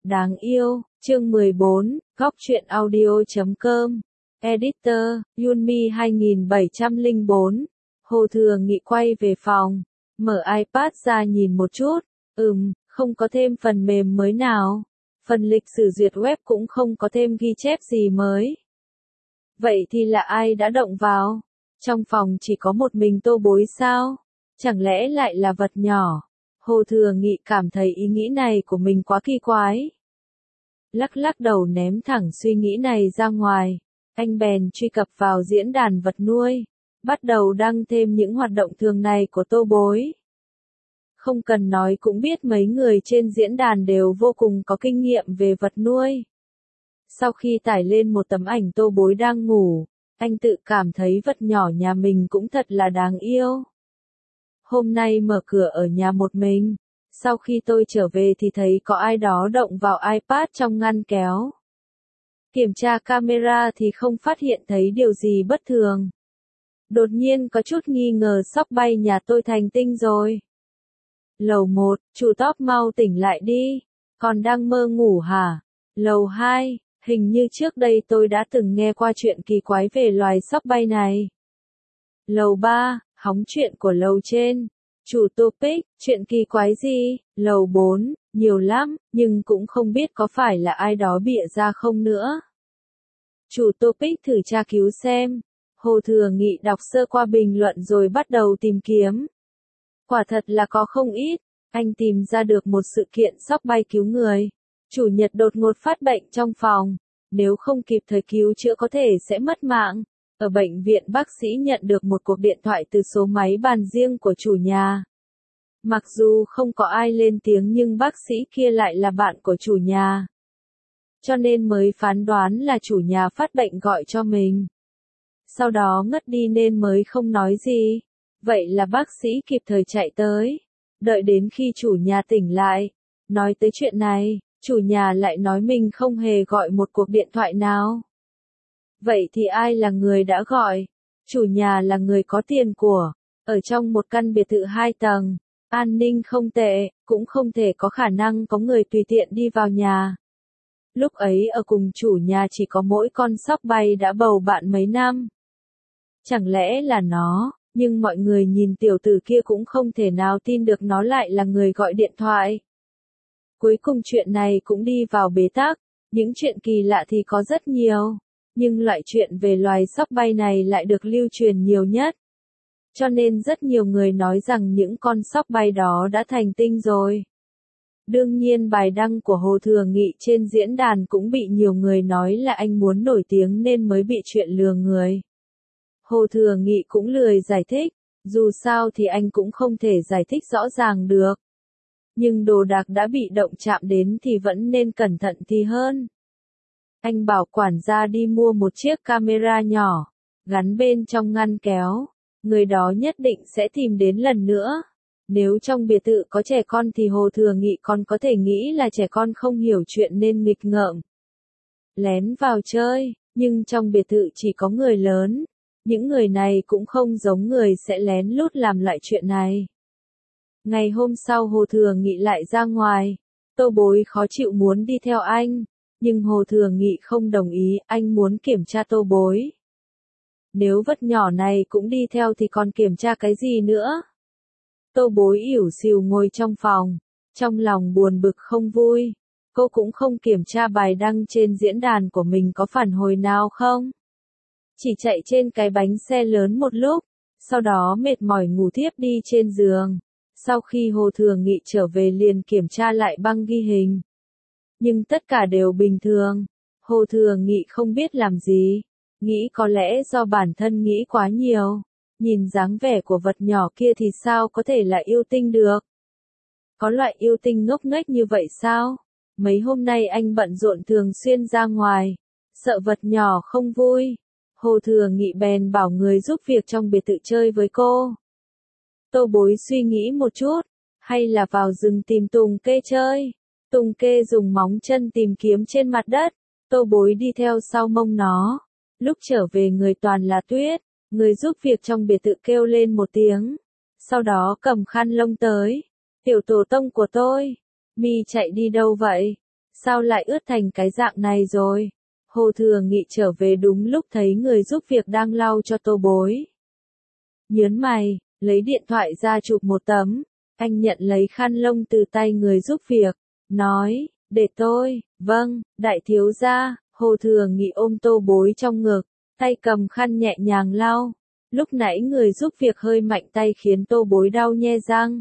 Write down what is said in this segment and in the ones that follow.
Đáng yêu, chương 14, góc truyện audio.com, editor, Yunmi 2704, Hồ Thừa Nghị quay về phòng, mở iPad ra nhìn một chút, không có thêm phần mềm mới nào, phần lịch sử duyệt web cũng không có thêm ghi chép gì mới. Vậy thì là ai đã động vào? Trong phòng chỉ có một mình Tô Bối sao? Chẳng lẽ lại là vật nhỏ? Hồ Thừa Nghị cảm thấy ý nghĩ này của mình quá kỳ quái. Lắc lắc đầu ném thẳng suy nghĩ này ra ngoài, anh bèn truy cập vào diễn đàn vật nuôi, bắt đầu đăng thêm những hoạt động thường này của Tô Bối. Không cần nói cũng biết mấy người trên diễn đàn đều vô cùng có kinh nghiệm về vật nuôi. Sau khi tải lên một tấm ảnh Tô Bối đang ngủ, anh tự cảm thấy vật nhỏ nhà mình cũng thật là đáng yêu. Hôm nay mở cửa ở nhà một mình, sau khi tôi trở về thì thấy có ai đó động vào iPad trong ngăn kéo. Kiểm tra camera thì không phát hiện thấy điều gì bất thường. Đột nhiên có chút nghi ngờ sóc bay nhà tôi thành tinh rồi. Lầu 1, chủ top mau tỉnh lại đi, còn đang mơ ngủ hả? Lầu 2, hình như trước đây tôi đã từng nghe qua chuyện kỳ quái về loài sóc bay này. Lầu 3, hóng chuyện của lầu trên. Chủ topic, chuyện kỳ quái gì? Lầu 4, nhiều lắm, nhưng cũng không biết có phải là ai đó bịa ra không nữa. Chủ topic thử tra cứu xem. Hồ Thừa Nghị đọc sơ qua bình luận rồi bắt đầu tìm kiếm. Quả thật là có không ít, anh tìm ra được một sự kiện sóc bay cứu người. Chủ nhật đột ngột phát bệnh trong phòng, nếu không kịp thời cứu chữa có thể sẽ mất mạng. Ở bệnh viện bác sĩ nhận được một cuộc điện thoại từ số máy bàn riêng của chủ nhà. Mặc dù không có ai lên tiếng nhưng bác sĩ kia lại là bạn của chủ nhà. Cho nên mới phán đoán là chủ nhà phát bệnh gọi cho mình. Sau đó ngất đi nên mới không nói gì. Vậy là bác sĩ kịp thời chạy tới. Đợi đến khi chủ nhà tỉnh lại. Nói tới chuyện này, chủ nhà lại nói mình không hề gọi một cuộc điện thoại nào. Vậy thì ai là người đã gọi? Chủ nhà là người có tiền của, ở trong một căn biệt thự 2 tầng, an ninh không tệ, cũng không thể có khả năng có người tùy tiện đi vào nhà. Lúc ấy ở cùng chủ nhà chỉ có mỗi con sóc bay đã bầu bạn mấy năm. Chẳng lẽ là nó, nhưng mọi người nhìn tiểu tử kia cũng không thể nào tin được nó lại là người gọi điện thoại. Cuối cùng chuyện này cũng đi vào bế tắc, những chuyện kỳ lạ thì có rất nhiều. Nhưng loại chuyện về loài sóc bay này lại được lưu truyền nhiều nhất. Cho nên rất nhiều người nói rằng những con sóc bay đó đã thành tinh rồi. Đương nhiên bài đăng của Hồ Thừa Nghị trên diễn đàn cũng bị nhiều người nói là anh muốn nổi tiếng nên mới bị chuyện lừa người. Hồ Thừa Nghị cũng lười giải thích, dù sao thì anh cũng không thể giải thích rõ ràng được. Nhưng đồ đạc đã bị động chạm đến thì vẫn nên cẩn thận thì hơn. Anh bảo quản gia đi mua một chiếc camera nhỏ, gắn bên trong ngăn kéo. Người đó nhất định sẽ tìm đến lần nữa. Nếu trong biệt thự có trẻ con thì Hồ Thừa Nghị còn có thể nghĩ là trẻ con không hiểu chuyện nên nghịch ngợm. Lén vào chơi, nhưng trong biệt thự chỉ có người lớn. Những người này cũng không giống người sẽ lén lút làm lại chuyện này. Ngày hôm sau Hồ Thừa Nghị lại ra ngoài. Tô Bối khó chịu muốn đi theo anh. Nhưng Hồ Thừa Nghị không đồng ý, anh muốn kiểm tra Tô Bối. Nếu vật nhỏ này cũng đi theo thì còn kiểm tra cái gì nữa? Tô Bối ỉu xìu ngồi trong phòng, trong lòng buồn bực không vui. Cô cũng không kiểm tra bài đăng trên diễn đàn của mình có phản hồi nào không. Chỉ chạy trên cái bánh xe lớn một lúc, sau đó mệt mỏi ngủ thiếp đi trên giường. Sau khi Hồ Thừa Nghị trở về liền kiểm tra lại băng ghi hình. Nhưng tất cả đều bình thường. Hồ Thừa Nghị không biết làm gì. Nghĩ có lẽ do bản thân nghĩ quá nhiều. Nhìn dáng vẻ của vật nhỏ kia thì sao có thể là yêu tinh được. Có loại yêu tinh ngốc nghếch như vậy sao? Mấy hôm nay anh bận rộn thường xuyên ra ngoài. Sợ vật nhỏ không vui. Hồ Thừa Nghị bèn bảo người giúp việc trong biệt thự chơi với cô. Tô Bối suy nghĩ một chút. Hay là vào rừng tìm Tùng Kê chơi. Tùng Kê dùng móng chân tìm kiếm trên mặt đất. Tô Bối đi theo sau mông nó. Lúc trở về người toàn là tuyết. Người giúp việc trong biệt thự kêu lên một tiếng. Sau đó cầm khăn lông tới. Tiểu tổ tông của tôi. Mi chạy đi đâu vậy? Sao lại ướt thành cái dạng này rồi? Hồ Thừa Nghị trở về đúng lúc thấy người giúp việc đang lau cho Tô Bối. Nhớn mày, lấy điện thoại ra chụp một tấm. Anh nhận lấy khăn lông từ tay người giúp việc, nói, để tôi, vâng, đại thiếu gia. Hồ Thừa Nghị ôm Tô Bối trong ngực, tay cầm khăn nhẹ nhàng lau. Lúc nãy người giúp việc hơi mạnh tay khiến Tô Bối đau nhe răng.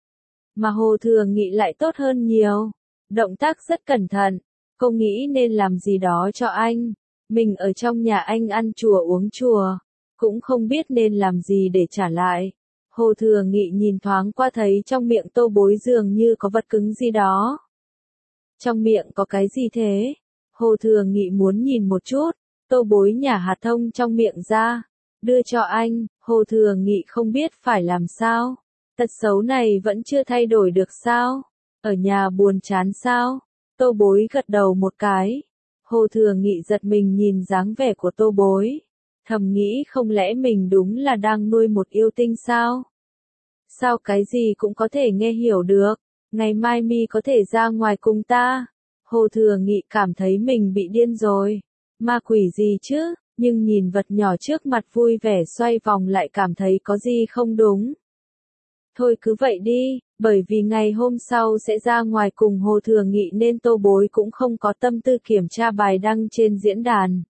Mà Hồ Thừa Nghị lại tốt hơn nhiều. Động tác rất cẩn thận. Cô nghĩ nên làm gì đó cho anh. Mình ở trong nhà anh ăn chùa uống chùa. Cũng không biết nên làm gì để trả lại. Hồ Thừa Nghị nhìn thoáng qua thấy trong miệng Tô Bối dường như có vật cứng gì đó. Trong miệng có cái gì thế? Hồ Thừa Nghị muốn nhìn một chút. Tô Bối nhả hạt thông trong miệng ra. Đưa cho anh. Hồ Thừa Nghị không biết phải làm sao. Tật xấu này vẫn chưa thay đổi được sao? Ở nhà buồn chán sao? Tô Bối gật đầu một cái. Hồ Thừa Nghị giật mình nhìn dáng vẻ của Tô Bối. Thầm nghĩ không lẽ mình đúng là đang nuôi một yêu tinh sao? Sao cái gì cũng có thể nghe hiểu được? Ngày mai mi có thể ra ngoài cùng ta. Hồ Thừa Nghị cảm thấy mình bị điên rồi. Ma quỷ gì chứ? Nhưng nhìn vật nhỏ trước mặt vui vẻ xoay vòng lại cảm thấy có gì không đúng. Thôi cứ vậy đi, bởi vì ngày hôm sau sẽ ra ngoài cùng Hồ Thừa Nghị nên Tô Bối cũng không có tâm tư kiểm tra bài đăng trên diễn đàn.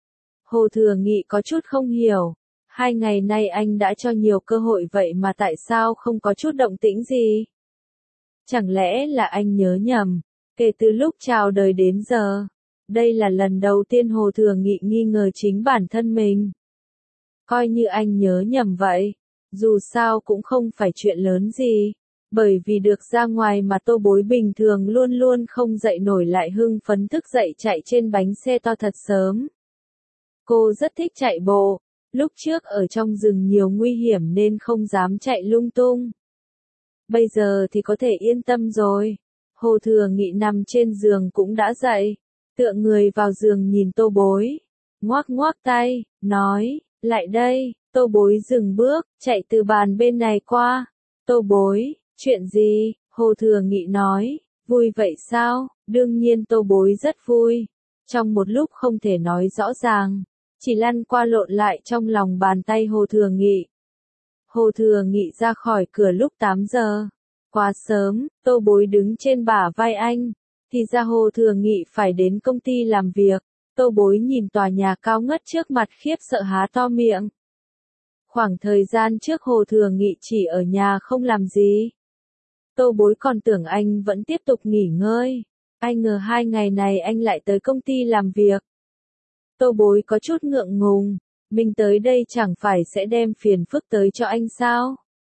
Hồ Thừa Nghị có chút không hiểu. 2 ngày nay anh đã cho nhiều cơ hội vậy mà tại sao không có chút động tĩnh gì? Chẳng lẽ là anh nhớ nhầm? Kể từ lúc chào đời đến giờ, đây là lần đầu tiên Hồ Thừa Nghị nghi ngờ chính bản thân mình. Coi như anh nhớ nhầm vậy. Dù sao cũng không phải chuyện lớn gì. Bởi vì được ra ngoài mà Tô Bối bình thường luôn luôn không dậy nổi lại hưng phấn thức dậy chạy trên bánh xe to thật sớm. Cô rất thích chạy bộ. Lúc trước ở trong rừng nhiều nguy hiểm nên không dám chạy lung tung. Bây giờ thì có thể yên tâm rồi. Hồ Thừa Nghị nằm trên giường cũng đã dậy. Tựa người vào giường nhìn Tô Bối. Ngoác ngoác tay, nói, lại đây. Tô Bối dừng bước, chạy từ bàn bên này qua. Tô Bối, chuyện gì? Hồ Thừa Nghị nói, vui vậy sao? Đương nhiên Tô Bối rất vui. Trong một lúc không thể nói rõ ràng, chỉ lăn qua lộn lại trong lòng bàn tay Hồ Thừa Nghị. Hồ Thừa Nghị ra khỏi cửa lúc 8 giờ. Quá sớm, Tô Bối đứng trên bả vai anh. Thì ra Hồ Thừa Nghị phải đến công ty làm việc. Tô Bối nhìn tòa nhà cao ngất trước mặt khiếp sợ há to miệng. Khoảng thời gian trước Hồ Thừa Nghị chỉ ở nhà không làm gì. Tô Bối còn tưởng anh vẫn tiếp tục nghỉ ngơi. Ai ngờ 2 ngày này anh lại tới công ty làm việc. Tô Bối có chút ngượng ngùng. Mình tới đây chẳng phải sẽ đem phiền phức tới cho anh sao?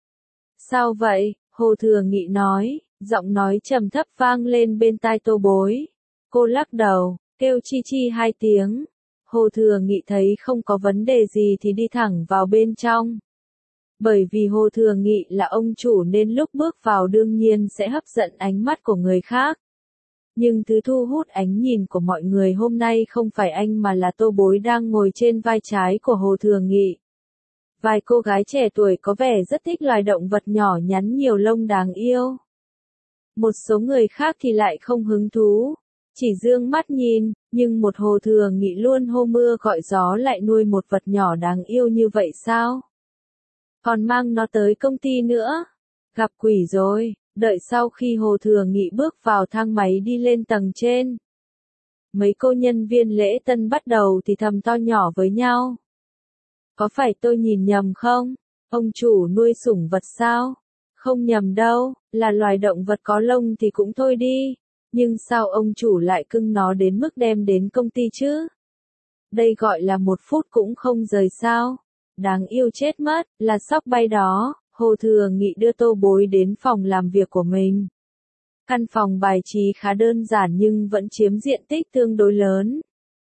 Sao vậy? Hồ Thừa Nghị nói, giọng nói trầm thấp vang lên bên tai Tô Bối. Cô lắc đầu, kêu chi chi 2 tiếng. Hồ Thừa Nghị thấy không có vấn đề gì thì đi thẳng vào bên trong. Bởi vì Hồ Thừa Nghị là ông chủ nên lúc bước vào đương nhiên sẽ hấp dẫn ánh mắt của người khác. Nhưng thứ thu hút ánh nhìn của mọi người hôm nay không phải anh mà là Tô Bối đang ngồi trên vai trái của Hồ Thừa Nghị. Vài cô gái trẻ tuổi có vẻ rất thích loài động vật nhỏ nhắn nhiều lông đáng yêu. Một số người khác thì lại không hứng thú. Chỉ dương mắt nhìn, nhưng một Hồ Thừa Nghị luôn hô mưa gọi gió lại nuôi một vật nhỏ đáng yêu như vậy sao? Còn mang nó tới công ty nữa. Gặp quỷ rồi, đợi sau khi Hồ Thừa Nghị bước vào thang máy đi lên tầng trên. Mấy cô nhân viên lễ tân bắt đầu thì thầm to nhỏ với nhau. Có phải tôi nhìn nhầm không? Ông chủ nuôi sủng vật sao? Không nhầm đâu, là loài động vật có lông thì cũng thôi đi. Nhưng sao ông chủ lại cưng nó đến mức đem đến công ty chứ? Đây gọi là 1 phút cũng không rời sao? Đáng yêu chết mất, là sóc bay đó. Hồ Thừa Nghị đưa Tô Bối đến phòng làm việc của mình. Căn phòng bài trí khá đơn giản nhưng vẫn chiếm diện tích tương đối lớn.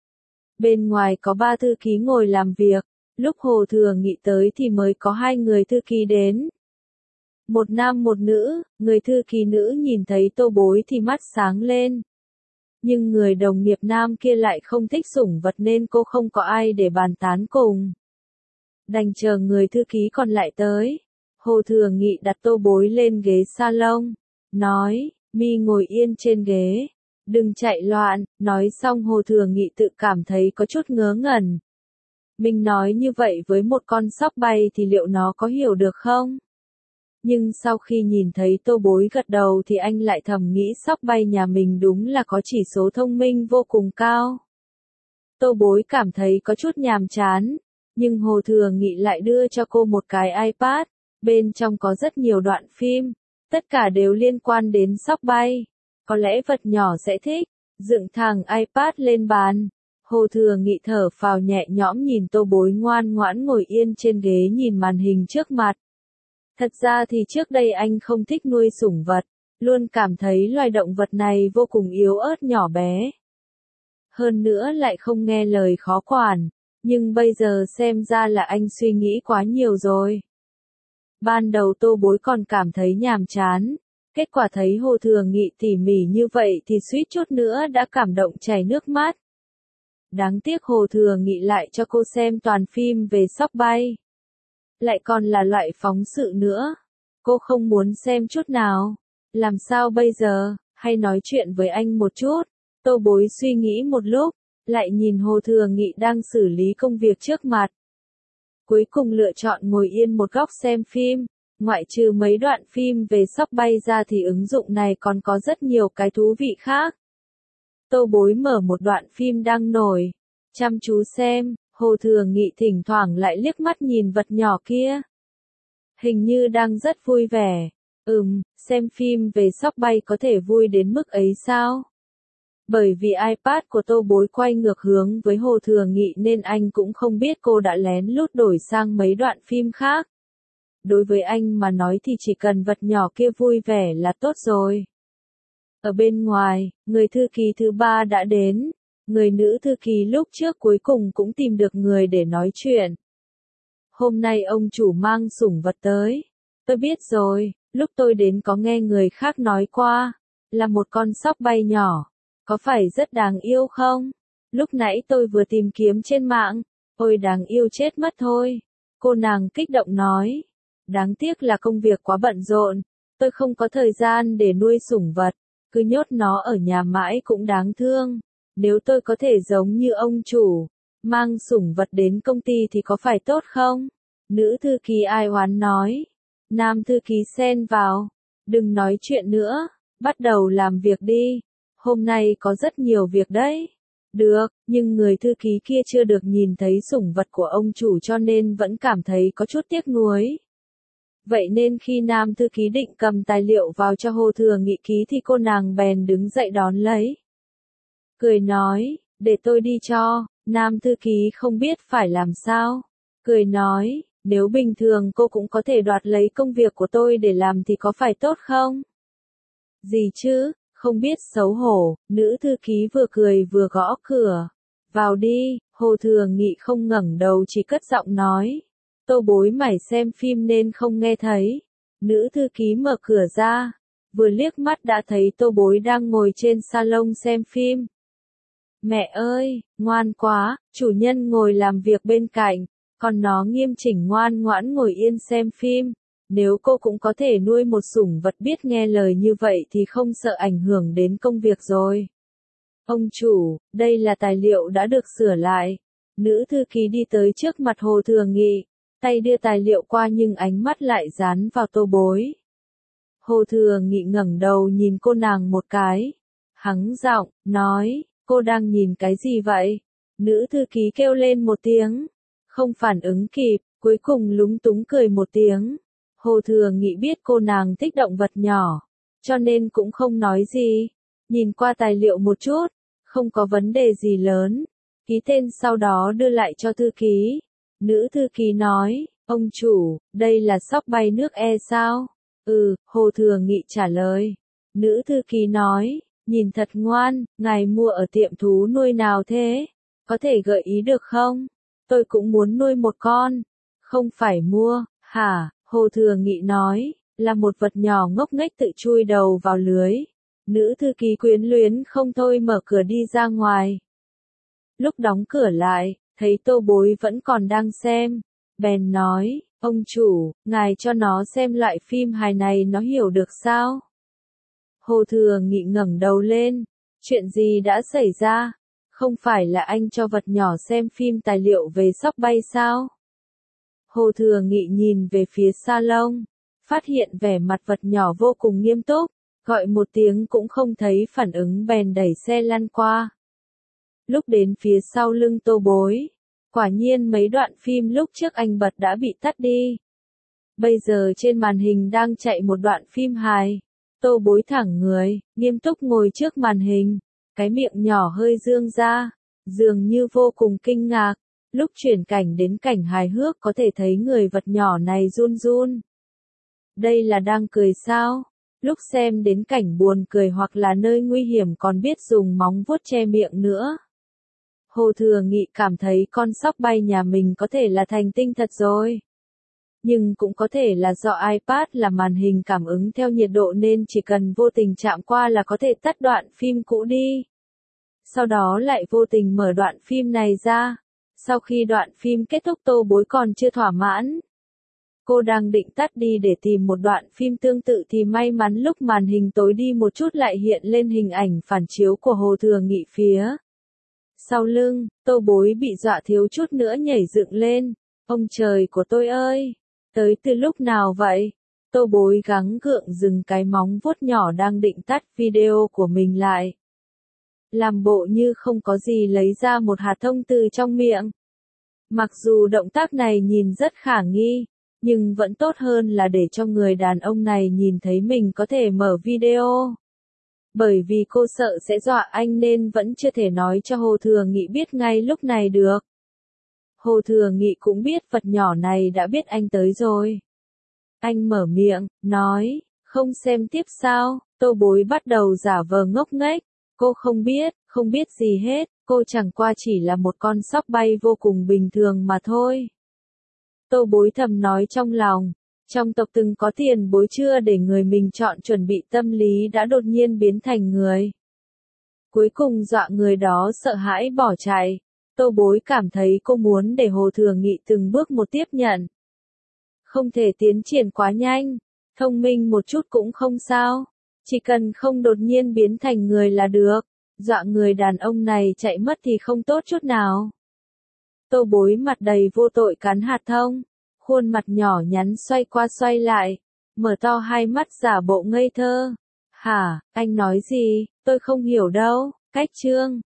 Bên ngoài có 3 thư ký ngồi làm việc. Lúc Hồ Thừa Nghị tới thì mới có 2 người thư ký đến. Một nam một nữ, người thư ký nữ nhìn thấy Tô Bối thì mắt sáng lên. Nhưng người đồng nghiệp nam kia lại không thích sủng vật nên cô không có ai để bàn tán cùng. Đành chờ người thư ký còn lại tới. Hồ Thừa Nghị đặt Tô Bối lên ghế salon. Nói, mi ngồi yên trên ghế. Đừng chạy loạn, nói xong Hồ Thừa Nghị tự cảm thấy có chút ngớ ngẩn. Mình nói như vậy với một con sóc bay thì liệu nó có hiểu được không? Nhưng sau khi nhìn thấy Tô Bối gật đầu thì anh lại thầm nghĩ sóc bay nhà mình đúng là có chỉ số thông minh vô cùng cao. Tô Bối cảm thấy có chút nhàm chán, nhưng Hồ Thừa Nghị lại đưa cho cô một cái iPad, bên trong có rất nhiều đoạn phim, tất cả đều liên quan đến sóc bay. Có lẽ vật nhỏ sẽ thích, dựng thẳng iPad lên bàn. Hồ Thừa Nghị thở phào nhẹ nhõm nhìn Tô Bối ngoan ngoãn ngồi yên trên ghế nhìn màn hình trước mặt. Thật ra thì trước đây anh không thích nuôi sủng vật, luôn cảm thấy loài động vật này vô cùng yếu ớt nhỏ bé. Hơn nữa lại không nghe lời khó quản, nhưng bây giờ xem ra là anh suy nghĩ quá nhiều rồi. Ban đầu Tô Bối còn cảm thấy nhàm chán, kết quả thấy Hồ Thừa Nghị tỉ mỉ như vậy thì suýt chút nữa đã cảm động chảy nước mắt. Đáng tiếc Hồ Thừa Nghị lại cho cô xem toàn phim về sóc bay. Lại còn là loại phóng sự nữa. Cô không muốn xem chút nào. Làm sao bây giờ, hay nói chuyện với anh một chút. Tô Bối suy nghĩ một lúc, lại nhìn Hồ Thừa Nghị đang xử lý công việc trước mặt. Cuối cùng lựa chọn ngồi yên một góc xem phim. Ngoại trừ mấy đoạn phim về sóc bay ra thì ứng dụng này còn có rất nhiều cái thú vị khác. Tô Bối mở một đoạn phim đang nổi, chăm chú xem, Hồ Thừa Nghị thỉnh thoảng lại liếc mắt nhìn vật nhỏ kia. Hình như đang rất vui vẻ. Xem phim về sóc bay có thể vui đến mức ấy sao? Bởi vì iPad của Tô Bối quay ngược hướng với Hồ Thừa Nghị nên anh cũng không biết cô đã lén lút đổi sang mấy đoạn phim khác. Đối với anh mà nói thì chỉ cần vật nhỏ kia vui vẻ là tốt rồi. Ở bên ngoài, người thư ký thứ ba đã đến. Người nữ thư ký lúc trước cuối cùng cũng tìm được người để nói chuyện. Hôm nay ông chủ mang sủng vật tới. Tôi biết rồi, lúc tôi đến có nghe người khác nói qua. Là một con sóc bay nhỏ. Có phải rất đáng yêu không? Lúc nãy tôi vừa tìm kiếm trên mạng. Ôi đáng yêu chết mất thôi. Cô nàng kích động nói. Đáng tiếc là công việc quá bận rộn. Tôi không có thời gian để nuôi sủng vật. Cứ nhốt nó ở nhà mãi cũng đáng thương. Nếu tôi có thể giống như ông chủ, mang sủng vật đến công ty thì có phải tốt không? Nữ thư ký ai oán nói. Nam thư ký xen vào. Đừng nói chuyện nữa, bắt đầu làm việc đi. Hôm nay có rất nhiều việc đấy. Được, nhưng người thư ký kia chưa được nhìn thấy sủng vật của ông chủ cho nên vẫn cảm thấy có chút tiếc nuối. Vậy nên khi nam thư ký định cầm tài liệu vào cho Hồ Thừa Nghị ký thì cô nàng bèn đứng dậy đón lấy. Cười nói, để tôi đi cho, nam thư ký không biết phải làm sao. Cười nói, nếu bình thường cô cũng có thể đoạt lấy công việc của tôi để làm thì có phải tốt không? Gì chứ, không biết xấu hổ, nữ thư ký vừa cười vừa gõ cửa. Vào đi, Hồ Thừa Nghị không ngẩng đầu chỉ cất giọng nói. Tô Bối mải xem phim nên không nghe thấy. Nữ thư ký mở cửa ra, vừa liếc mắt đã thấy Tô Bối đang ngồi trên salon xem phim. Mẹ ơi, ngoan quá, chủ nhân ngồi làm việc bên cạnh, còn nó nghiêm chỉnh ngoan ngoãn ngồi yên xem phim. Nếu cô cũng có thể nuôi một sủng vật biết nghe lời như vậy thì không sợ ảnh hưởng đến công việc rồi. Ông chủ, đây là tài liệu đã được sửa lại. Nữ thư ký đi tới trước mặt Hồ Thừa Nghị, tay đưa tài liệu qua nhưng ánh mắt lại dán vào Tô Bối. Hồ Thừa Nghị ngẩng đầu nhìn cô nàng một cái, hắng giọng, nói, cô đang nhìn cái gì vậy? Nữ thư ký kêu lên một tiếng, không phản ứng kịp, cuối cùng lúng túng cười một tiếng. Hồ Thừa Nghị biết cô nàng thích động vật nhỏ, cho nên cũng không nói gì. Nhìn qua tài liệu một chút, không có vấn đề gì lớn. Ký tên sau đó đưa lại cho thư ký. Nữ thư ký nói, ông chủ, đây là sóc bay nước E sao? Hồ Thừa Nghị trả lời. Nữ thư ký nói, nhìn thật ngoan, ngài mua ở tiệm thú nuôi nào thế? Có thể gợi ý được không? Tôi cũng muốn nuôi một con. Không phải mua, hả? Hồ Thừa Nghị nói, là một vật nhỏ ngốc nghếch tự chui đầu vào lưới. Nữ thư ký quyến luyến không thôi mở cửa đi ra ngoài. Lúc đóng cửa lại, thấy Tô Bối vẫn còn đang xem. Bèn nói, ông chủ, ngài cho nó xem loại phim hài này nó hiểu được sao? Hồ Thừa Nghị ngẩng đầu lên, Chuyện gì đã xảy ra? Không phải là anh cho vật nhỏ xem phim tài liệu về sóc bay sao? Hồ Thừa Nghị nhìn về phía salon, phát hiện vẻ mặt vật nhỏ vô cùng nghiêm túc, gọi một tiếng cũng không thấy phản ứng bèn đẩy xe lăn qua. Lúc đến phía sau lưng Tô Bối, quả nhiên mấy đoạn phim lúc trước anh bật đã bị tắt đi. Bây giờ trên màn hình đang chạy một đoạn phim hài. Tô Bối thẳng người, nghiêm túc ngồi trước màn hình, cái miệng nhỏ hơi dương ra, dường như vô cùng kinh ngạc. Lúc chuyển cảnh đến cảnh hài hước có thể thấy người vật nhỏ này run run. Đây là đang cười sao? Lúc xem đến cảnh buồn cười hoặc là nơi nguy hiểm còn biết dùng móng vuốt che miệng nữa. Hồ Thừa Nghị cảm thấy con sóc bay nhà mình có thể là thành tinh thật rồi. Nhưng cũng có thể là do iPad là màn hình cảm ứng theo nhiệt độ nên chỉ cần vô tình chạm qua là có thể tắt đoạn phim cũ đi. Sau đó lại vô tình mở đoạn phim này ra. Sau khi đoạn phim kết thúc Tô Bối còn chưa thỏa mãn. Cô đang định tắt đi để tìm một đoạn phim tương tự thì may mắn lúc màn hình tối đi một chút lại hiện lên hình ảnh phản chiếu của Hồ Thừa Nghị phía sau lưng. Tô Bối bị dọa thiếu chút nữa nhảy dựng lên. Ông trời của tôi ơi! Tới từ lúc nào vậy? Tô Bối gắng gượng dừng cái móng vuốt nhỏ đang định tắt video của mình lại. Làm bộ như không có gì lấy ra một hạt thông từ trong miệng. Mặc dù động tác này nhìn rất khả nghi, nhưng vẫn tốt hơn là để cho người đàn ông này nhìn thấy mình có thể mở video. Bởi vì cô sợ sẽ dọa anh nên vẫn chưa thể nói cho Hồ Thừa Nghị biết ngay lúc này được. Hồ Thừa Nghị cũng biết vật nhỏ này đã biết anh tới rồi. Anh mở miệng, nói, không xem tiếp sao? Tô Bối bắt đầu giả vờ ngốc nghếch. Cô không biết gì hết, cô chẳng qua chỉ là một con sóc bay vô cùng bình thường mà thôi. Tô Bối thầm nói trong lòng, trong tộc từng có tiền bối chưa để người mình chọn chuẩn bị tâm lý đã đột nhiên biến thành người. Cuối cùng dọa người đó sợ hãi bỏ chạy. Tô Bối cảm thấy cô muốn để Hồ Thừa Nghị từng bước một tiếp nhận. Không thể tiến triển quá nhanh, thông minh một chút cũng không sao. Chỉ cần không đột nhiên biến thành người là được, dọa người đàn ông này chạy mất thì không tốt chút nào. Tô Bối mặt đầy vô tội cắn hạt thông, khuôn mặt nhỏ nhắn xoay qua xoay lại, mở to hai mắt giả bộ ngây thơ. Hả, anh nói gì, tôi không hiểu đâu, cách chương.